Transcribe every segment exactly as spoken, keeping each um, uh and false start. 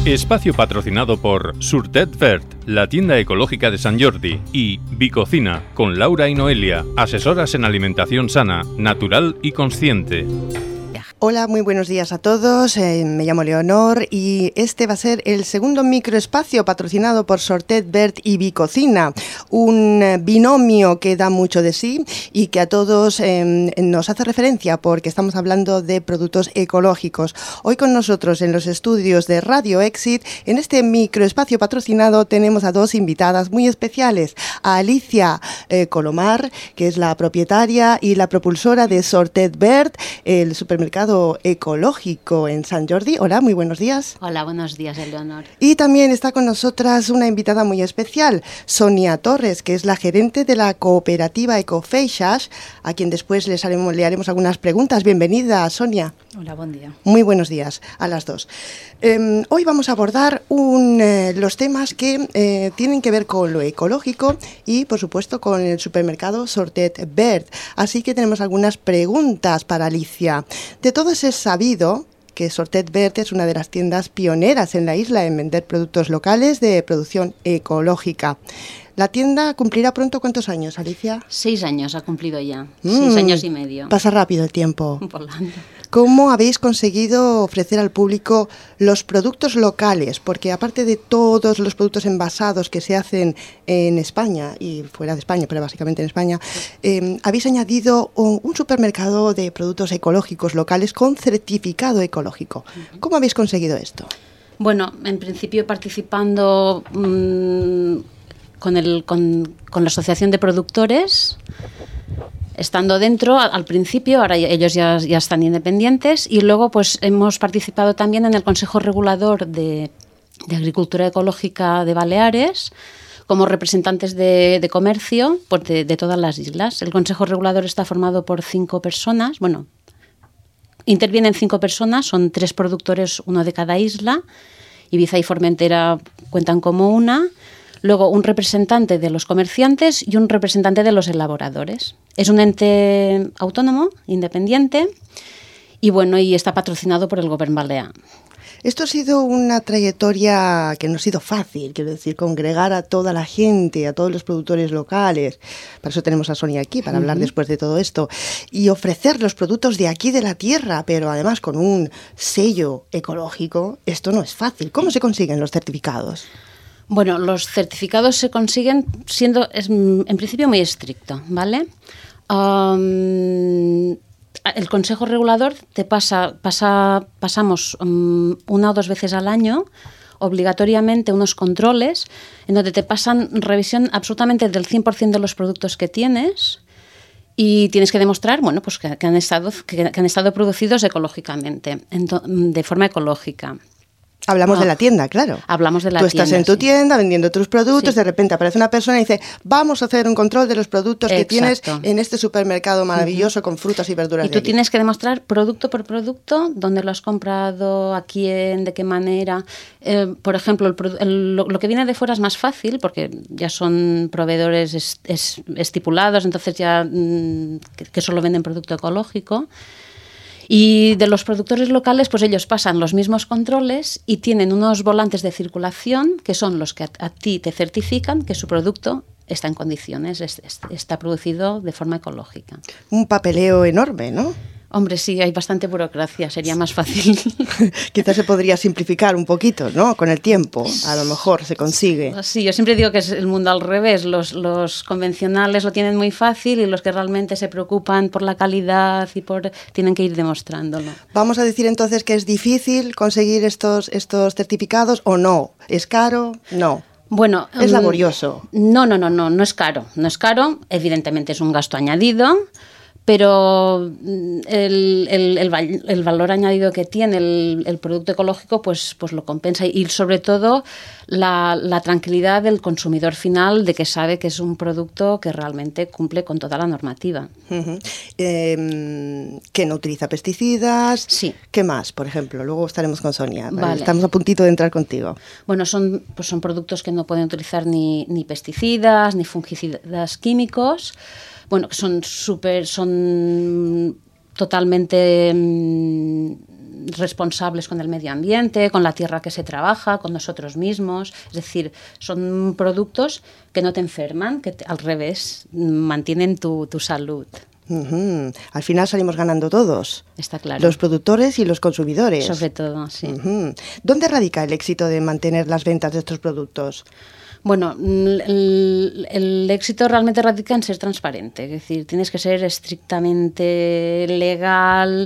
Espacio patrocinado por Sortet Verd, la tienda ecológica de Sant Jordi, y Bicocina, con Laura y Noelia, asesoras en alimentación sana, natural y consciente. Hola, muy buenos días a todos. Eh, me llamo Leonor y este va a ser el segundo microespacio patrocinado por Sortet Verd y Bicocina, un binomio que da mucho de sí y que a todos eh, nos hace referencia porque estamos hablando de productos ecológicos. Hoy con nosotros en los estudios de Radio Exit, en este microespacio patrocinado, tenemos a dos invitadas muy especiales, a Alicia eh, Colomar, que es la propietaria y la propulsora de Sortet Verd, el supermercado ecológico en Sant Jordi. Hola, muy buenos días. Hola, buenos días, Eleonor. Y también está con nosotras una invitada muy especial, Sonia Torres, que es la gerente de la cooperativa Ecofeixas, a quien después les haremos, le haremos algunas preguntas. Bienvenida, Sonia. Hola, buen día. Muy buenos días a las dos. Eh, hoy vamos a abordar un, eh, los temas que eh, tienen que ver con lo ecológico y, por supuesto, con el supermercado Sortet Verd. Así que tenemos algunas preguntas para Alicia. De todos es sabido que Sortet Verd es una de las tiendas pioneras en la isla en vender productos locales de producción ecológica. ¿La tienda cumplirá pronto cuántos años, Alicia? Seis años ha cumplido ya, mm, seis años y medio. Pasa rápido el tiempo. Volando. ¿Cómo habéis conseguido ofrecer al público los productos locales? Porque aparte de todos los productos envasados que se hacen en España y fuera de España, pero básicamente en España, eh, habéis añadido un supermercado de productos ecológicos locales con certificado ecológico. ¿Cómo habéis conseguido esto? Bueno, en principio participando mmm, con, el, con, con la Asociación de Productores, estando dentro al principio, ahora ellos ya, ya están independientes, y luego pues hemos participado también en el Consejo Regulador de, de Agricultura Ecológica de Baleares, como representantes de, de comercio pues de, de todas las islas. El Consejo Regulador está formado por cinco personas, bueno, intervienen cinco personas, son tres productores, uno de cada isla, Ibiza y Formentera cuentan como una. Luego un representante de los comerciantes y un representante de los elaboradores. Es un ente autónomo, independiente, y bueno, y está patrocinado por el Gobierno balear. Esto ha sido una trayectoria que no ha sido fácil, quiero decir, congregar a toda la gente, a todos los productores locales. Para eso tenemos a Sonia aquí, para uh-huh. hablar después de todo esto. Y ofrecer los productos de aquí de la tierra, pero además con un sello ecológico. Esto no es fácil. ¿Cómo se consiguen los certificados? Bueno, los certificados se consiguen siendo, es, en principio, muy estricto, ¿vale? Um, el Consejo Regulador te pasa, pasa pasamos um, una o dos veces al año, obligatoriamente, unos controles, en donde te pasan revisión absolutamente del cien por ciento de los productos que tienes y tienes que demostrar, bueno, pues que, que, han, estado, que, que han estado producidos ecológicamente, de forma ecológica. Hablamos ah, de la tienda, claro. Hablamos de la tienda. tienda. Tú estás en tu sí. tienda vendiendo tus productos, sí. de repente aparece una persona y dice, vamos a hacer un control de los productos Exacto. que tienes en este supermercado maravilloso uh-huh. con frutas y verduras. Y de tú allí. Tienes que demostrar producto por producto, dónde lo has comprado, a quién, de qué manera. Eh, por ejemplo, el, el, lo, lo que viene de fuera es más fácil porque ya son proveedores es, es, estipulados, entonces ya mmm, que, que solo venden producto ecológico. Y de los productores locales, pues ellos pasan los mismos controles y tienen unos volantes de circulación que son los que a, a ti te certifican que su producto está en condiciones, es, es, está producido de forma ecológica. Un papeleo enorme, ¿no? Hombre, sí, hay bastante burocracia, sería más fácil. Quizás se podría simplificar un poquito, ¿no? Con el tiempo, a lo mejor se consigue. Sí, yo siempre digo que es el mundo al revés. Los, los convencionales lo tienen muy fácil y los que realmente se preocupan por la calidad y por tienen que ir demostrándolo. Vamos a decir entonces que es difícil conseguir estos, estos certificados o no. ¿Es caro? No. Bueno, es laborioso. No, no, no, no, no es caro. No es caro, evidentemente es un gasto añadido. Pero el, el, el, el valor añadido que tiene el, el producto ecológico pues, pues lo compensa y sobre todo la, la tranquilidad del consumidor final de que sabe que es un producto que realmente cumple con toda la normativa. Uh-huh. Eh, que no utiliza pesticidas. Sí. ¿Qué más, por ejemplo? Luego estaremos con Sonia. Vale. Estamos a puntito de entrar contigo. Bueno, son, pues son productos que no pueden utilizar ni, ni pesticidas ni fungicidas químicos. Bueno, que son súper, son totalmente mmm, responsables con el medio ambiente, con la tierra que se trabaja, con nosotros mismos. Es decir, son productos que no te enferman, que te, al revés, mantienen tu, tu salud. Uh-huh. Al final salimos ganando todos. Está claro. Los productores y los consumidores. Sobre todo, sí. Uh-huh. ¿Dónde radica el éxito de mantener las ventas de estos productos? Bueno, el, el éxito realmente radica en ser transparente, es decir, tienes que ser estrictamente legal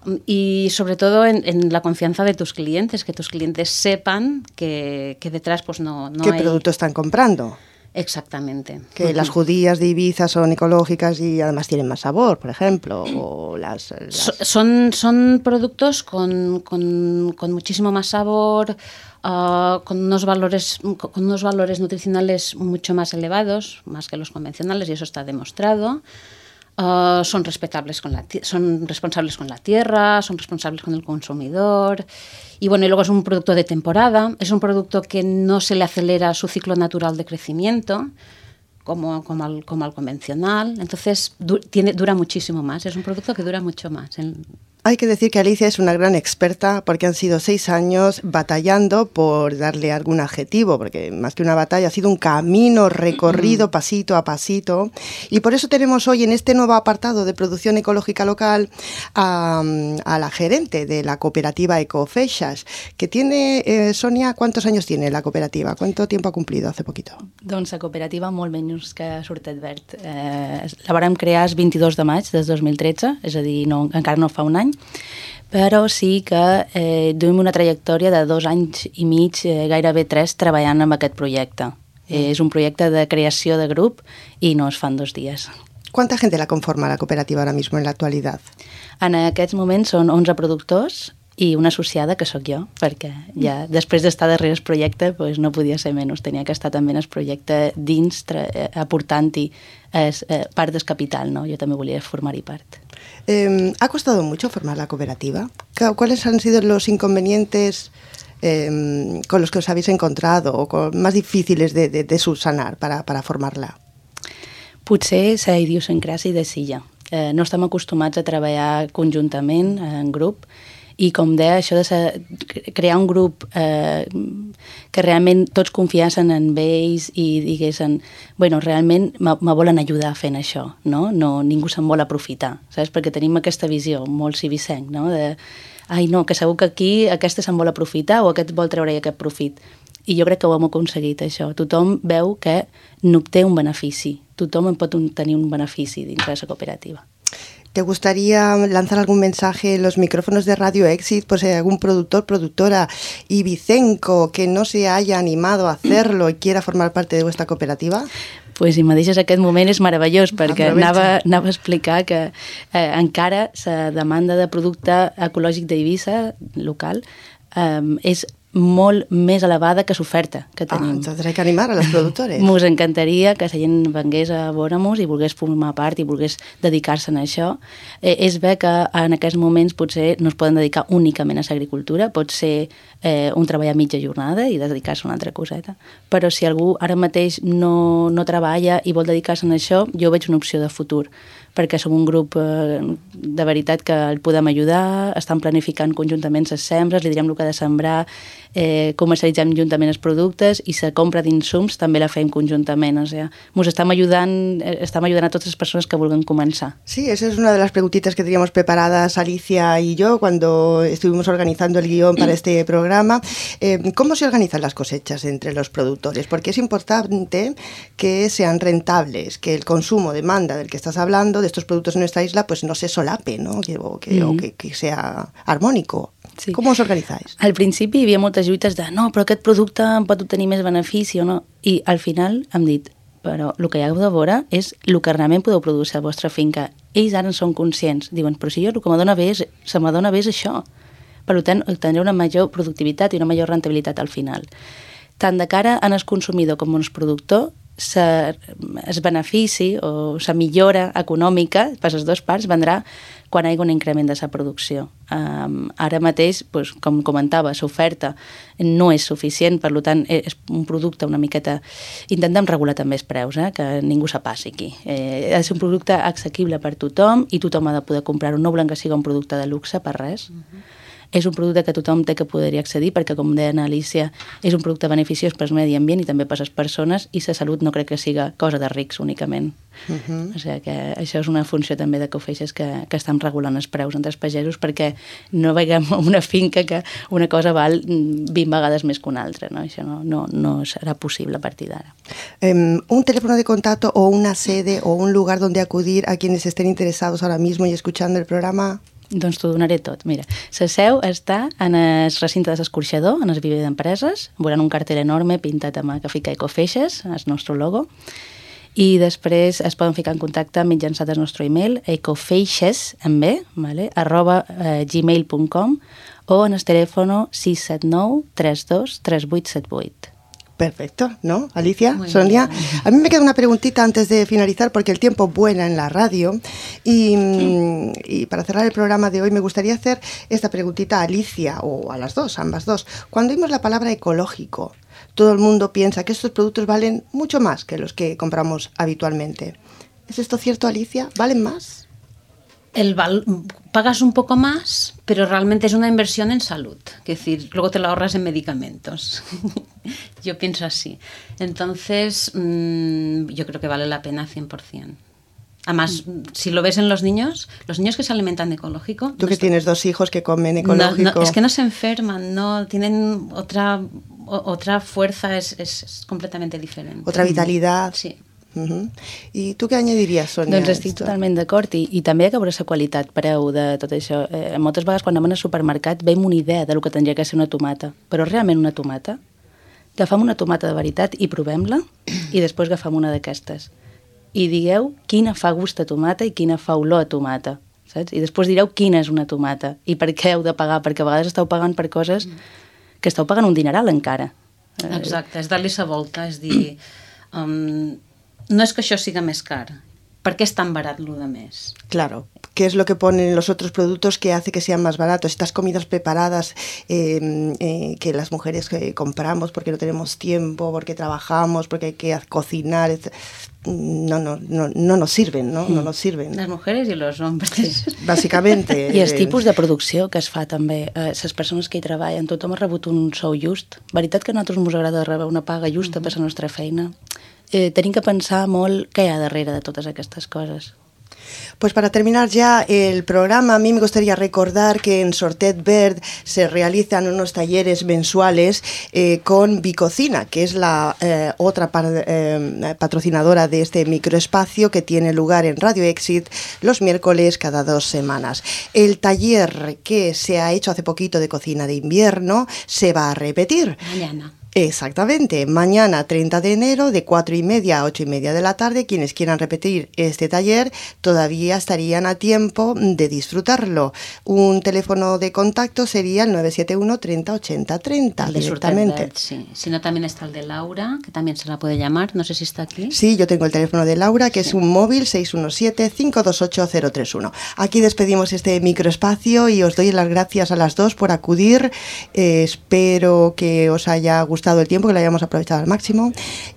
y sobre todo en, en la confianza de tus clientes, que tus clientes sepan que, que detrás pues no, no ¿Qué hay... producto están comprando? Exactamente. Que uh-huh. las judías de Ibiza son ecológicas y además tienen más sabor, por ejemplo. O las, las... So, son, son productos con, con, con muchísimo más sabor, uh, con, unos valores, con unos valores nutricionales mucho más elevados, más que los convencionales, y eso está demostrado. Uh, son respetables con la son responsables con la tierra, son responsables con el consumidor. Y bueno, y luego es un producto de temporada, es un producto que no se le acelera su ciclo natural de crecimiento, como, como, al, como al convencional. Entonces, du, tiene, dura muchísimo más, es un producto que dura mucho más. En, Hay que decir que Alicia es una gran experta porque han sido seis años batallando por darle algún adjetivo, porque más que una batalla ha sido un camino recorrido pasito a pasito, y por eso tenemos hoy en este nuevo apartado de producción ecológica local a, a la gerente de la cooperativa Ecofeixas, que tiene, eh, Sonia, ¿cuántos años tiene la cooperativa? ¿Cuánto tiempo ha cumplido hace poquito? Doncs la cooperativa molt menys que Sortet Verd. Eh, la vàrem crear el vint-i-dos de maig del dos mil tretze, és a dir, no, encara no fa un any, però sí que eh, duim una trajectòria de dos anys i mig, eh, gairebé tres, treballant amb aquest projecte. Eh, és un projecte de creació de grup i no es fan dos dies. ¿Cuánta gente la conforma la cooperativa ahora mismo en la actualidad? En aquests moments són onze productors i una associada, que sóc jo, perquè ja després d'estar darrere el projecte pues, no podia ser menys, tenia que estar també en el projecte dins, eh, aportant-hi eh, part del capital, no? Jo també volia formar-hi part. Eh, ¿Ha costado mucho formar la cooperativa? ¿Cuáles han sido los inconvenientes eh, con los que os habéis encontrado o con, más difíciles de, de, de subsanar para, para formarla? Potser la idiosincràsia de Silla. Eh, no estem acostumats a treballar conjuntament, en grup, i com deia, això de ser, crear un grup eh, que realment tots confiassen en ells i diguessin, bueno, realment me volen ajudar fent això, no? No, ningú se'n vol aprofitar, saps? Perquè tenim aquesta visió molt civicenc, no? De, ai no, que segur que aquí aquesta se'n vol aprofitar o aquest vol treure aquest profit. I jo crec que ho hem aconseguit, això. Tothom veu que n'obté un benefici, tothom en pot tenir un benefici dins de la cooperativa. ¿Te gustaría lanzar algún mensaje en los micrófonos de Radio Exit? Pues hay algún productor, productora ibicenco que no se haya animado a hacerlo y quiera formar parte de vuestra cooperativa? Pues si me deixes aquest moment és meravellós, perquè anava, anava a explicar que eh, encara la demanda de producte ecològic d'Eivissa, local, eh, és molt més elevada que l'oferta que tenim. Ah, entonces hay que animar a los productores. Mos encantaria que la gent vengués a veure-mos i volgués formar part i volgués dedicar-se a això. Eh, és bé que en aquests moments potser no es poden dedicar únicament a l'agricultura, pot ser eh, un treball a mitja jornada i dedicar-se a una altra coseta. Però si algú ara mateix no, no treballa i vol dedicar-se a això, jo veig una opció de futur, perquè som un grup eh, de veritat que el podem ajudar, estan planificant conjuntament les sembres, li direm el que ha de sembrar, eh, comercialitzem juntament els productes i la compra d'insums també la fem conjuntament. O sea, ens estem ayudant, estem ayudant a totes les persones que vulguin començar. Sí, esa es una de las preguntitas que teníamos preparadas Alicia y yo cuando estuvimos organizando el guión para este programa. Eh, ¿Cómo se organizan las cosechas entre los productores? Porque es importante que sean rentables, que el consumo, demanda del que estás hablando, de estos productos en nuestra isla, pues no se solape, ¿no? Que, o que, mm-hmm. o que, que sea armónico. Sí. Com us organitzais? Al principi hi havia moltes lluites de no, però aquest producte em pot obtenir més benefici o no. I al final hem dit, però el que hi heu de veure és el que realment podeu produir a la vostra finca. Ells ara en són conscients. Diuen, però si jo el que m'adona bé és, se m'adona bé és això. Per tant, tindré una major productivitat i una major rentabilitat al final. Tant de cara en el consumidor com en el productor, el benefici o la millora econòmica per les dues parts vendrà quan hi hagi un increment de la producció. Um, ara mateix, pues, com comentava, l'oferta no és suficient, per tant, és un producte una miqueta... Intentem regular també els preus, eh, que ningú se passi aquí. Eh, ha de ser un producte assequible per tothom i tothom ha de poder comprar-ho. No volem que sigui un producte de luxe per res. Uh-huh. és un producte que tothom té que poder-hi accedir, perquè, com deia Alicia, és un producte beneficiós pel medi ambient i també per les persones, i la salut no crec que siga cosa de rics únicament. Uh-huh. O sigui que això és una funció també de Ecofeixes, que, que estan regulant els preus entre els pagesos, perquè no veiem una finca que una cosa val vint vegades més que una altra, ¿no? Això no, no, no serà possible a partir d'ara. Um, un teléfono de contacto o una sede o un lugar donde acudir a quienes estén interesados ahora mismo y escuchando el programa? Doncs t'ho donaré tot. Mira, la seu està en el recinte de l'escorxador, en el viver d'empreses, veuran un cartell enorme pintat amb que fica Ecofeixes, el nostre logo, i després es poden ficar en contacte mitjançant el nostre email ecofeixes, amb B, vale, arroba eh, gmail punt com, o en el telèfon sis set nou tres dos tres vuit set vuit. Perfecto, ¿no? Alicia, Muy Sonia. bien. A mí me queda una preguntita antes de finalizar, porque el tiempo vuela en la radio. Y, y para cerrar el programa de hoy, me gustaría hacer esta preguntita a Alicia, o a las dos, ambas dos. Cuando oímos la palabra ecológico, todo el mundo piensa que estos productos valen mucho más que los que compramos habitualmente. ¿Es esto cierto, Alicia? ¿Valen más? El val- pagas un poco más, pero realmente es una inversión en salud. Es decir, luego te lo ahorras en medicamentos. Yo pienso así. Entonces, mmm, yo creo que vale la pena cien por ciento. Además, mm. si lo ves en los niños, los niños que se alimentan de ecológico... Tú que no tienes dos hijos que comen ecológico... No, no, es que no se enferman, no tienen otra, otra fuerza, es, es, es completamente diferente. Otra vitalidad. Sí. Uh-huh. I tu què añadiries, Sònia? Doncs estic esto? totalment d'acord, i, i també hi ha que veure la qualitat, preu de tot això. Eh, moltes vegades quan anem al supermercat veiem una idea de lo que tindria que ser una tomata, però realment una tomata? Agafem una tomata de veritat i provem-la, i després agafem una d'aquestes. I digueu quina fa gust a tomata i quina fa olor a tomata, saps? I després direu quina és una tomata i per què heu de pagar, perquè a vegades esteu pagant per coses que esteu pagant un dineral encara. Exacte, és dar-li la volta, és dir... Um, no és que això siga més car, ¿per qué es tan barato lo de més? Claro, ¿qué es lo que ponen los otros productos que hace que sean más baratos? Estas comidas preparadas eh, eh, que las mujeres eh, compramos porque no tenemos tiempo, porque trabajamos, porque hay que cocinar, et... no, no, no, no nos sirven, ¿no? No nos sirven. Las mujeres y los hombres. Bàsicamente. I els tipus de producció que es fa també, eh, les persones que hi treballen, tothom ha rebut un sou just. Veritat que a nosaltres ens agrada rebre una paga justa per la nostra feina. Eh, tenim que pensar molt què hi ha darrere de totes aquestes coses. Pues para terminar ya el programa, a mí me gustaría recordar que en Sortet Verd se realizan unos talleres mensuales eh, con Bicocina, que es la eh, otra par, eh, patrocinadora de este microespacio que tiene lugar en Radio Exit los miércoles cada dos semanas. El taller que se ha hecho hace poquito de cocina de invierno se va a repetir. Mañana. Exactamente, mañana treinta de enero de cuatro y media a ocho y media de la tarde. Quienes quieran repetir este taller todavía estarían a tiempo de disfrutarlo. Un teléfono de contacto sería el nueve siete uno treinta ochenta treinta El de directamente. Sortet, sí. Si no, también está el de Laura, que también se la puede llamar, no sé si está aquí. Sí, yo tengo el teléfono de Laura, que sí. Es un móvil seis uno siete cinco dos ocho cero tres uno. Aquí despedimos este microespacio y os doy las gracias a las dos por acudir. Eh, espero que os haya gustado el tiempo, que lo hayamos aprovechado al máximo,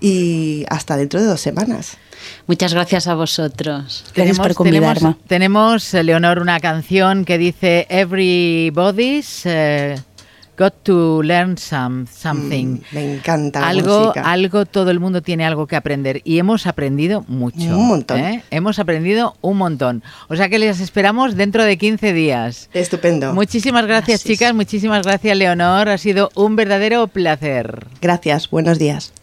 y hasta dentro de dos semanas. Muchas gracias a vosotros. Gracias por convidarme. Tenemos, tenemos, Leonor, una canción que dice Everybody's uh, got to learn some, something. Mm, me encanta la algo, música. Algo, todo el mundo tiene algo que aprender y hemos aprendido mucho. Un montón. ¿eh? Hemos aprendido un montón. O sea que les esperamos dentro de quince días. Estupendo. Muchísimas gracias, gracias, chicas. Muchísimas gracias, Leonor. Ha sido un verdadero placer. Gracias. Buenos días.